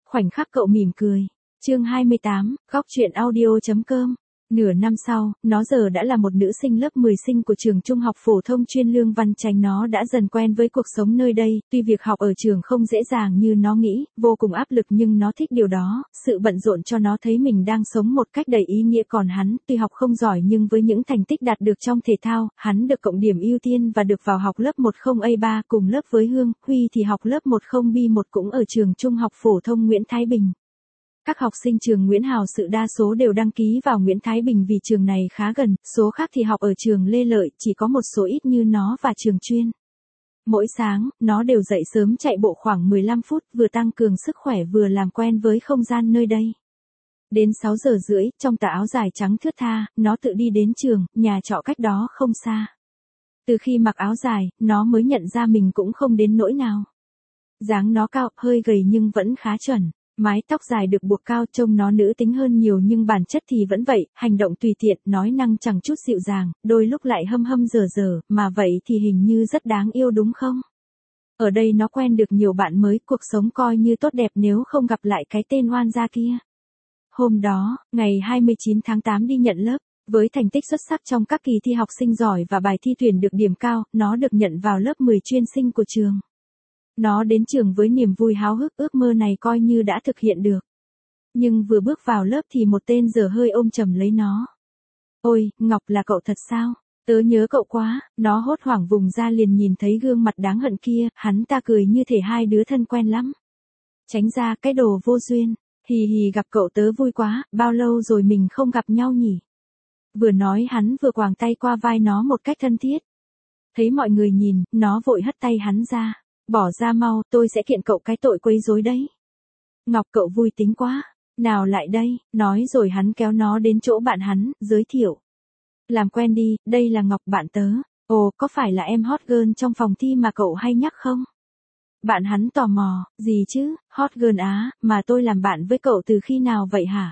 khoảnh khắc cậu mỉm cười. Chương 28, góc truyện audio.com. Nửa năm sau, nó giờ đã là một nữ sinh lớp 10 sinh của trường trung học phổ thông chuyên Lương Văn Chánh. Nó đã dần quen với cuộc sống nơi đây, tuy việc học ở trường không dễ dàng như nó nghĩ, vô cùng áp lực nhưng nó thích điều đó, sự bận rộn cho nó thấy mình đang sống một cách đầy ý nghĩa. Còn hắn, tuy học không giỏi nhưng với những thành tích đạt được trong thể thao, hắn được cộng điểm ưu tiên và được vào học lớp 10A3 cùng lớp với Hương. Huy thì học lớp 10B1 cũng ở trường trung học phổ thông Nguyễn Thái Bình. Các học sinh trường Nguyễn Hào Sự đa số đều đăng ký vào Nguyễn Thái Bình vì trường này khá gần, số khác thì học ở trường Lê Lợi, chỉ có một số ít như nó và trường chuyên. Mỗi sáng, nó đều dậy sớm chạy bộ khoảng 15 phút, vừa tăng cường sức khỏe vừa làm quen với không gian nơi đây. Đến 6 giờ rưỡi, trong tà áo dài trắng thướt tha, nó tự đi đến trường, nhà trọ cách đó không xa. Từ khi mặc áo dài, nó mới nhận ra mình cũng không đến nỗi nào. Dáng nó cao, hơi gầy nhưng vẫn khá chuẩn. Mái tóc dài được buộc cao, trông nó nữ tính hơn nhiều nhưng bản chất thì vẫn vậy, hành động tùy tiện, nói năng chẳng chút dịu dàng, đôi lúc lại hâm hâm dở dở, mà vậy thì hình như rất đáng yêu đúng không? Ở đây nó quen được nhiều bạn mới, cuộc sống coi như tốt đẹp nếu không gặp lại cái tên oan gia kia. Hôm đó, ngày 29 tháng 8 đi nhận lớp, với thành tích xuất sắc trong các kỳ thi học sinh giỏi và bài thi tuyển được điểm cao, nó được nhận vào lớp 10 chuyên sinh của trường. Nó đến trường với niềm vui háo hức, ước mơ này coi như đã thực hiện được. Nhưng vừa bước vào lớp thì một tên dở hơi ôm chầm lấy nó. Ôi, Ngọc, là cậu thật sao? Tớ nhớ cậu quá. Nó hốt hoảng vùng ra liền nhìn thấy gương mặt đáng hận kia, hắn ta cười như thể hai đứa thân quen lắm. Tránh ra, cái đồ vô duyên. Hì hì, gặp cậu tớ vui quá, bao lâu rồi mình không gặp nhau nhỉ? Vừa nói hắn vừa quàng tay qua vai nó một cách thân thiết. Thấy mọi người nhìn, nó vội hất tay hắn ra. Bỏ ra mau, tôi sẽ kiện cậu cái tội quấy rối đấy. Ngọc, cậu vui tính quá. Nào lại đây, nói rồi hắn kéo nó đến chỗ bạn hắn, giới thiệu. Làm quen đi, đây là Ngọc bạn tớ. Ồ, có phải là em hot girl trong phòng thi mà cậu hay nhắc không? Bạn hắn tò mò, gì chứ, hot girl á, mà tôi làm bạn với cậu từ khi nào vậy hả?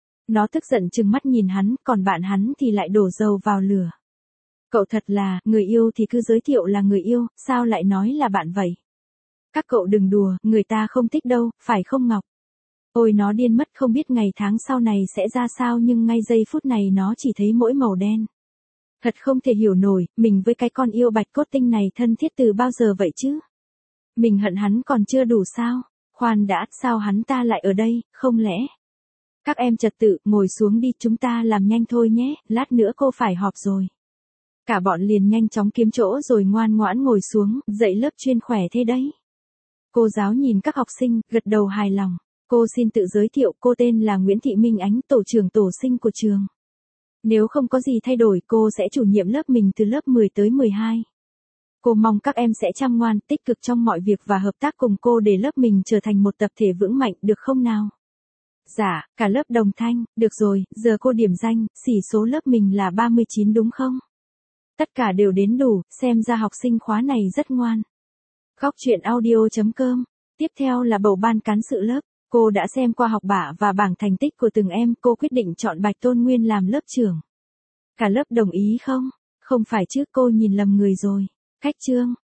Nó tức giận trừng mắt nhìn hắn, còn bạn hắn thì lại đổ dầu vào lửa. Cậu thật là, người yêu thì cứ giới thiệu là người yêu, sao lại nói là bạn vậy? Các cậu đừng đùa, người ta không thích đâu, phải không Ngọc? Ôi nó điên mất, không biết ngày tháng sau này sẽ ra sao nhưng ngay giây phút này nó chỉ thấy mỗi màu đen. Thật không thể hiểu nổi, mình với cái con yêu bạch cốt tinh này thân thiết từ bao giờ vậy chứ? Mình hận hắn còn chưa đủ sao? Khoan đã, sao hắn ta lại ở đây, không lẽ? Các em trật tự, ngồi xuống đi, chúng ta làm nhanh thôi nhé, lát nữa cô phải họp rồi. Cả bọn liền nhanh chóng kiếm chỗ rồi ngoan ngoãn ngồi xuống, dạy lớp chuyên khỏe thế đấy. Cô giáo nhìn các học sinh, gật đầu hài lòng. Cô xin tự giới thiệu, cô tên là Nguyễn Thị Minh Ánh, tổ trưởng tổ sinh của trường. Nếu không có gì thay đổi, cô sẽ chủ nhiệm lớp mình từ lớp 10 tới 12. Cô mong các em sẽ chăm ngoan, tích cực trong mọi việc và hợp tác cùng cô để lớp mình trở thành một tập thể vững mạnh, được không nào? Dạ, cả lớp đồng thanh, được rồi, giờ cô điểm danh, xỉ số lớp mình là 39 đúng không? Tất cả đều đến đủ, xem ra học sinh khóa này rất ngoan. Góc truyện audio.com. Tiếp theo là bầu ban cán sự lớp. Cô đã xem qua học bạ và bảng thành tích của từng em, cô quyết định chọn Bạch Tôn Nguyên làm lớp trưởng. Cả lớp đồng ý không? Không phải chứ, cô nhìn lầm người rồi. Khách trương.